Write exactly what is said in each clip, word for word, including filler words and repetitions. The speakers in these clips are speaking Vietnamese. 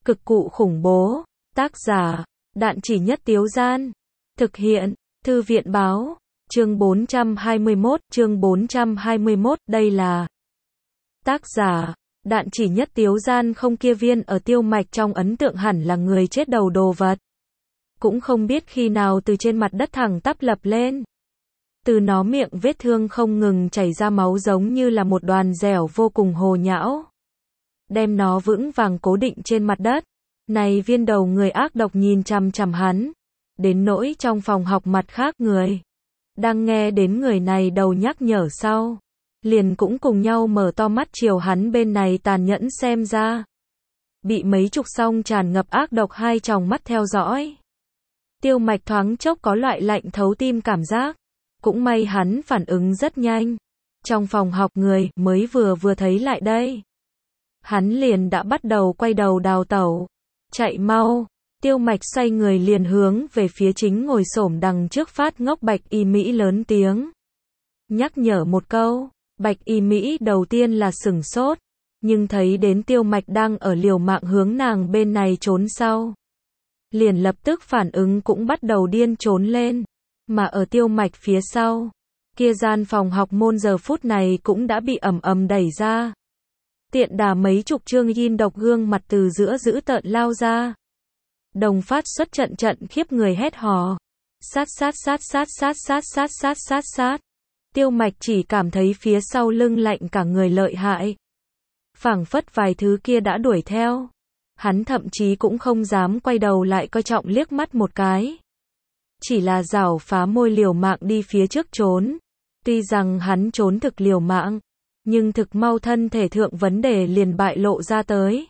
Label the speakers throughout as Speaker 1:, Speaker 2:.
Speaker 1: Cực cụ khủng bố. Tác giả, Đạn Chỉ Nhất Tiếu Gian. Thực hiện, Thư viện báo. Chương bốn trăm hai mươi mốt, chương bốn trăm hai mươi mốt, đây là. Tác giả, Đạn Chỉ Nhất Tiếu Gian. Không, kia viên ở Tiêu Mạch trong ấn tượng hẳn là người chết đầu đồ vật. Cũng không biết khi nào từ trên mặt đất thẳng tắp lập lên. Từ nó miệng vết thương không ngừng chảy ra máu giống như là một đoàn dẻo vô cùng hồ nhão. Đem nó vững vàng cố định trên mặt đất. Này viên đầu người ác độc nhìn chằm chằm hắn. Đến nỗi trong phòng học mặt khác người. Đang nghe đến người này đầu nhắc nhở sau. Liền cũng cùng nhau mở to mắt chiều hắn bên này tàn nhẫn xem ra. Bị mấy chục song tràn ngập ác độc hai tròng mắt theo dõi. Tiêu Mạch thoáng chốc có loại lạnh thấu tim cảm giác. Cũng may hắn phản ứng rất nhanh. Trong phòng học người mới vừa vừa thấy lại đây. Hắn liền đã bắt đầu quay đầu đào tẩu. Chạy mau. Tiêu Mạch xoay người liền hướng về phía chính ngồi xổm đằng trước phát ngốc Bạch Y Mỹ lớn tiếng. Nhắc nhở một câu. Bạch Y Mỹ đầu tiên là sửng sốt. Nhưng thấy đến Tiêu Mạch đang ở liều mạng hướng nàng bên này trốn sau. Liền lập tức phản ứng cũng bắt đầu điên trốn lên. Mà ở Tiêu Mạch phía sau. Kia gian phòng học môn giờ phút này cũng đã bị ầm ầm đẩy ra. Tiện đà mấy chục chương yin độc gương mặt từ giữa dữ tợn lao ra. Đồng phát xuất trận trận khiếp người hét hò. Sát sát sát sát sát sát sát sát sát sát. Tiêu Mạch chỉ cảm thấy phía sau lưng lạnh cả người lợi hại. Phảng phất vài thứ kia đã đuổi theo. Hắn thậm chí cũng không dám quay đầu lại coi trọng liếc mắt một cái. Chỉ là giảo phá môi liều mạng đi phía trước trốn. Tuy rằng hắn trốn thực liều mạng. Nhưng thực mau thân thể thượng vấn đề liền bại lộ ra tới.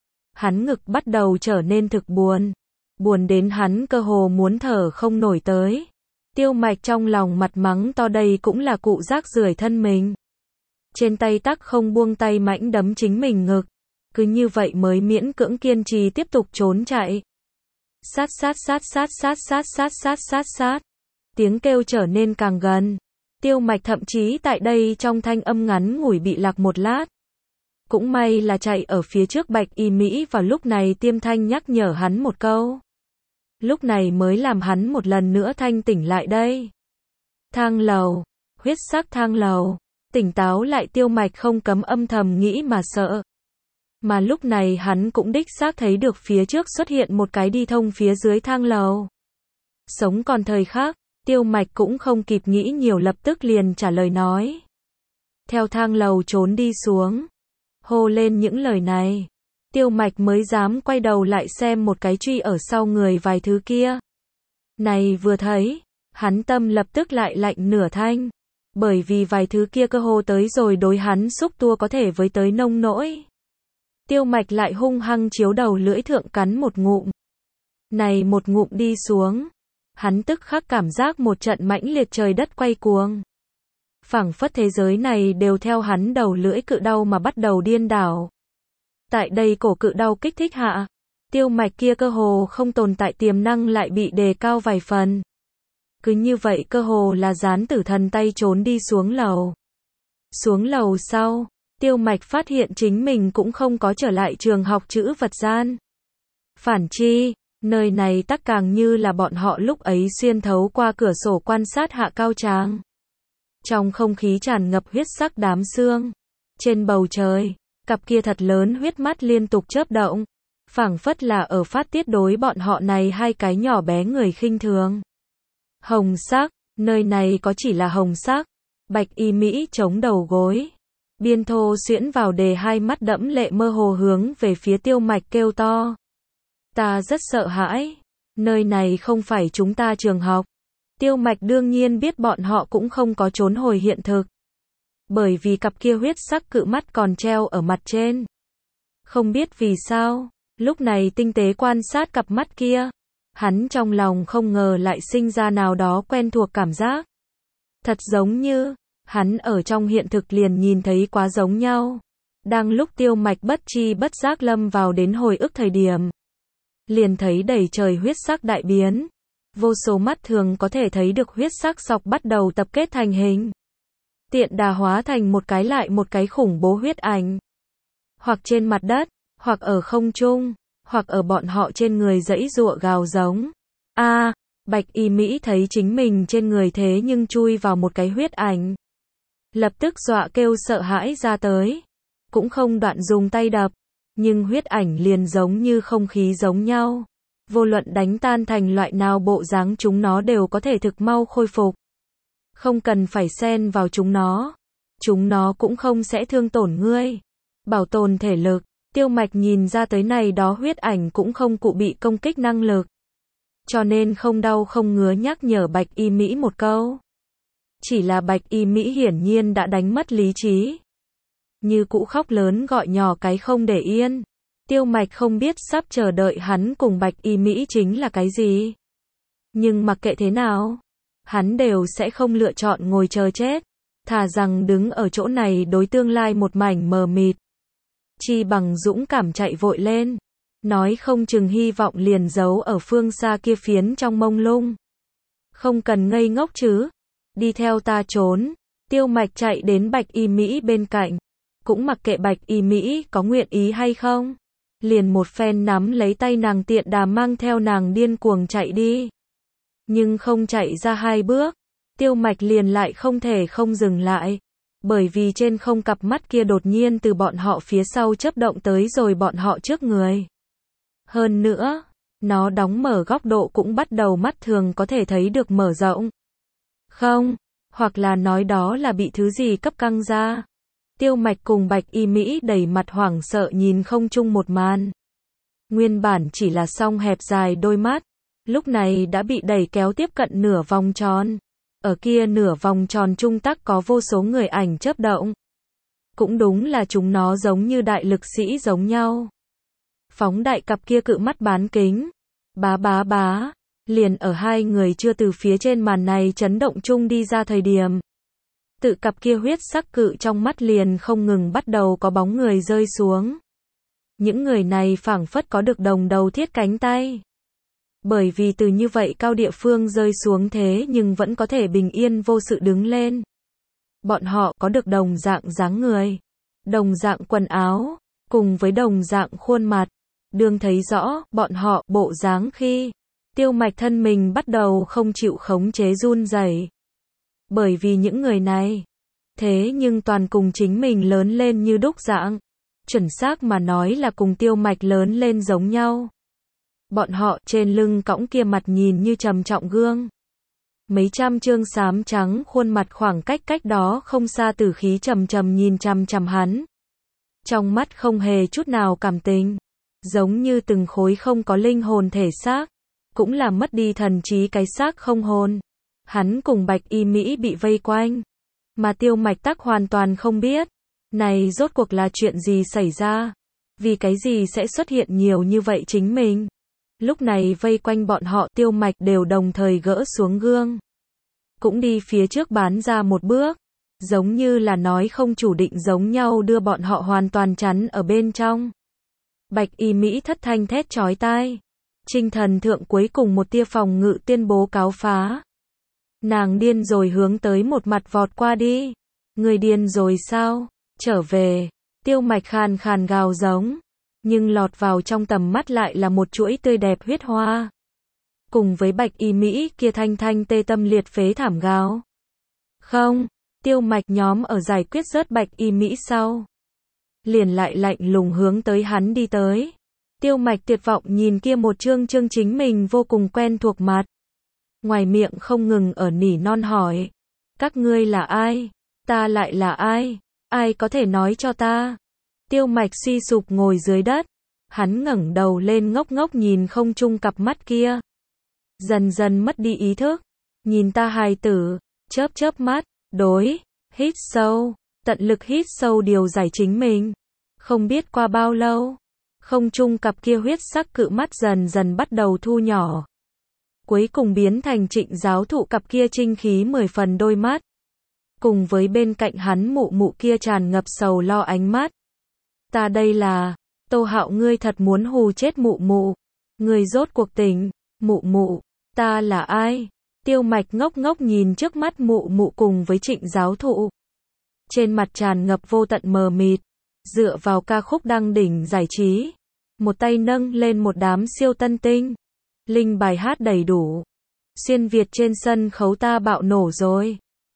Speaker 1: Hắn ngực bắt đầu trở nên thực buồn. Buồn đến hắn cơ hồ muốn thở không nổi tới. Tiêu Mạch trong lòng mặt mắng to đây cũng là cụ rác rưởi thân mình. Trên tay tắc không buông tay mãnh đấm chính mình ngực. Cứ như vậy mới miễn cưỡng kiên trì tiếp tục trốn chạy. Sát sát sát sát sát sát sát sát sát sát. Tiếng kêu trở nên càng gần. Tiêu Mạch thậm chí tại đây trong thanh âm ngắn ngủi bị lạc một lát. Cũng may là chạy ở phía trước Bạch Y Mỹ vào lúc này tiêm thanh nhắc nhở hắn một câu. Lúc này mới làm hắn một lần nữa thanh tỉnh lại đây. Thang lầu, huyết sắc thang lầu, tỉnh táo lại Tiêu Mạch không cấm âm thầm nghĩ mà sợ. Mà lúc này hắn cũng đích xác thấy được phía trước xuất hiện một cái đi thông phía dưới thang lầu. Sống còn thời khác, Tiêu Mạch cũng không kịp nghĩ nhiều lập tức liền trả lời nói. Theo thang lầu trốn đi xuống. Hô lên những lời này. Tiêu Mạch mới dám quay đầu lại xem một cái truy ở sau người vài thứ kia. Này vừa thấy, hắn tâm lập tức lại lạnh nửa thanh. Bởi vì vài thứ kia cơ hồ tới rồi đối hắn xúc tua có thể với tới nông nỗi. Tiêu Mạch lại hung hăng chiếu đầu lưỡi thượng cắn một ngụm. Này một ngụm đi xuống. Hắn tức khắc cảm giác một trận mãnh liệt trời đất quay cuồng. Phảng phất thế giới này đều theo hắn đầu lưỡi cự đau mà bắt đầu điên đảo. Tại đây cổ cự đau kích thích hạ. Tiêu Mạch kia cơ hồ không tồn tại tiềm năng lại bị đề cao vài phần. Cứ như vậy cơ hồ là gián tử thần tay trốn đi xuống lầu. Xuống lầu sau. Tiêu Mạch phát hiện chính mình cũng không có trở lại trường học chữ vật gian. Phản chi, nơi này tắc càng như là bọn họ lúc ấy xuyên thấu qua cửa sổ quan sát hạ cao tràng. Trong không khí tràn ngập huyết sắc đám sương. Trên bầu trời, cặp kia thật lớn huyết mắt liên tục chớp động. Phảng phất là ở phát tiết đối bọn họ này hai cái nhỏ bé người khinh thường. Hồng sắc, nơi này có chỉ là hồng sắc. Bạch Y Mỹ chống đầu gối. Biên thô xuyễn vào đề hai mắt đẫm lệ mơ hồ hướng về phía Tiêu Mạch kêu to. Ta rất sợ hãi. Nơi này không phải chúng ta trường học. Tiêu Mạch đương nhiên biết bọn họ cũng không có trốn hồi hiện thực. Bởi vì cặp kia huyết sắc cự mắt còn treo ở mặt trên. Không biết vì sao, lúc này tinh tế quan sát cặp mắt kia. Hắn trong lòng không ngờ lại sinh ra nào đó quen thuộc cảm giác. Thật giống như, hắn ở trong hiện thực liền nhìn thấy quá giống nhau. Đang lúc Tiêu Mạch bất chi bất giác lâm vào đến hồi ức thời điểm. Liền thấy đầy trời huyết sắc đại biến. Vô số mắt thường có thể thấy được huyết sắc dọc bắt đầu tập kết thành hình. Tiện đà hóa thành một cái lại một cái khủng bố huyết ảnh. Hoặc trên mặt đất, hoặc ở không trung, hoặc ở bọn họ trên người giãy giụa gào giống. A, Bạch Y Mỹ thấy chính mình trên người thế nhưng chui vào một cái huyết ảnh. Lập tức dọa kêu sợ hãi ra tới. Cũng không đoạn dùng tay đập, nhưng huyết ảnh liền giống như không khí giống nhau. Vô luận đánh tan thành loại nào bộ dáng chúng nó đều có thể thực mau khôi phục. Không cần phải xen vào chúng nó. Chúng nó cũng không sẽ thương tổn ngươi. Bảo tồn thể lực, Tiêu Mạch nhìn ra tới này đó huyết ảnh cũng không cụ bị công kích năng lực. Cho nên không đau không ngứa nhắc nhở Bạch Y Mỹ một câu. Chỉ là Bạch Y Mỹ hiển nhiên đã đánh mất lý trí. Như cũ khóc lớn gọi nhỏ cái không để yên. Tiêu Mạch không biết sắp chờ đợi hắn cùng Bạch Y Mỹ chính là cái gì. Nhưng mặc kệ thế nào, hắn đều sẽ không lựa chọn ngồi chờ chết. Thà rằng đứng ở chỗ này đối tương lai một mảnh mờ mịt. Chi bằng dũng cảm chạy vội lên. Nói không chừng hy vọng liền giấu ở phương xa kia phiến trong mông lung. Không cần ngây ngốc chứ. Đi theo ta trốn. Tiêu Mạch chạy đến Bạch Y Mỹ bên cạnh. Cũng mặc kệ Bạch Y Mỹ có nguyện ý hay không. Liền một phen nắm lấy tay nàng tiện đà mang theo nàng điên cuồng chạy đi. Nhưng không chạy ra hai bước. Tiêu Mạch liền lại không thể không dừng lại. Bởi vì trên không cặp mắt kia đột nhiên từ bọn họ phía sau chớp động tới rồi bọn họ trước người. Hơn nữa, nó đóng mở góc độ cũng bắt đầu mắt thường có thể thấy được mở rộng. Không, hoặc là nói đó là bị thứ gì cấp căng ra. Tiêu Mạch cùng Bạch Y Mỹ đầy mặt hoảng sợ nhìn không chung một màn. Nguyên bản chỉ là song hẹp dài đôi mắt, lúc này đã bị đẩy kéo tiếp cận nửa vòng tròn. Ở kia nửa vòng tròn trung tắc có vô số người ảnh chớp động. Cũng đúng là chúng nó giống như đại lực sĩ giống nhau. Phóng đại cặp kia cự mắt bán kính. Bá bá bá. Liền ở hai người chưa từ phía trên màn này chấn động chung đi ra thời điểm. Tự cặp kia huyết sắc cự trong mắt liền không ngừng bắt đầu có bóng người rơi xuống. Những người này phảng phất có được đồng đầu thiết cánh tay. Bởi vì từ như vậy cao địa phương rơi xuống thế nhưng vẫn có thể bình yên vô sự đứng lên. Bọn họ có được đồng dạng dáng người, đồng dạng quần áo, cùng với đồng dạng khuôn mặt. Đương thấy rõ bọn họ bộ dáng khi Tiêu Mạch thân mình bắt đầu không chịu khống chế run rẩy. Bởi vì những người này, thế nhưng toàn cùng chính mình lớn lên như đúc dạng. Chuẩn xác mà nói là cùng Tiêu Mạch lớn lên giống nhau. Bọn họ trên lưng cõng kia mặt nhìn như trầm trọng gương. Mấy trăm trương xám trắng khuôn mặt khoảng cách cách đó không xa tử khí trầm trầm nhìn chằm chằm hắn. Trong mắt không hề chút nào cảm tình. Giống như từng khối không có linh hồn thể xác. Cũng là mất đi thần trí cái xác không hồn. Hắn cùng Bạch Y Mỹ bị vây quanh. Mà Tiêu Mạch tắc hoàn toàn không biết. Này rốt cuộc là chuyện gì xảy ra? Vì cái gì sẽ xuất hiện nhiều như vậy chính mình? Lúc này vây quanh bọn họ Tiêu Mạch đều đồng thời gỡ xuống gương. Cũng đi phía trước bán ra một bước. Giống như là nói không chủ định giống nhau đưa bọn họ hoàn toàn chắn ở bên trong. Bạch Y Mỹ thất thanh thét chói tai. Trinh thần thượng cuối cùng một tia phòng ngự tuyên bố cáo phá. Nàng điên rồi hướng tới một mặt vọt qua đi. Người điên rồi sao? Trở về. Tiêu Mạch khàn khàn gào giống. Nhưng lọt vào trong tầm mắt lại là một chuỗi tươi đẹp huyết hoa. Cùng với Bạch Y Mỹ kia thanh thanh tê tâm liệt phế thảm gào. Không, Tiêu Mạch nhóm ở giải quyết rớt Bạch Y Mỹ sau. Liền lại lạnh lùng hướng tới hắn đi tới. Tiêu Mạch tuyệt vọng nhìn kia một trương trương chính mình vô cùng quen thuộc mặt. Ngoài miệng không ngừng ở nỉ non hỏi. Các ngươi là ai? Ta lại là ai? Ai có thể nói cho ta? Tiêu Mạch suy sụp ngồi dưới đất. Hắn ngẩng đầu lên ngốc ngốc nhìn không chung cặp mắt kia. Dần dần mất đi ý thức. Nhìn ta hài tử, chớp chớp mắt, đối, hít sâu, tận lực hít sâu điều giải chính mình. Không biết qua bao lâu, không chung cặp kia huyết sắc cự mắt dần dần bắt đầu thu nhỏ. Cuối cùng biến thành Trịnh giáo thụ cặp kia trinh khí mười phần đôi mắt. Cùng với bên cạnh hắn mụ mụ kia tràn ngập sầu lo ánh mắt. Ta đây là, Tô Hạo ngươi thật muốn hù chết mụ mụ. Ngươi rốt cuộc tỉnh, mụ mụ, ta là ai? Tiêu Mạch ngốc ngốc nhìn trước mắt mụ mụ cùng với Trịnh giáo thụ. Trên mặt tràn ngập vô tận mờ mịt, dựa vào ca khúc đăng đỉnh giải trí. một tay nâng lên một đám siêu tân tinh. Linh bài hát đầy đủ. Xuyên Việt trên sân khấu ta bạo nổ rồi.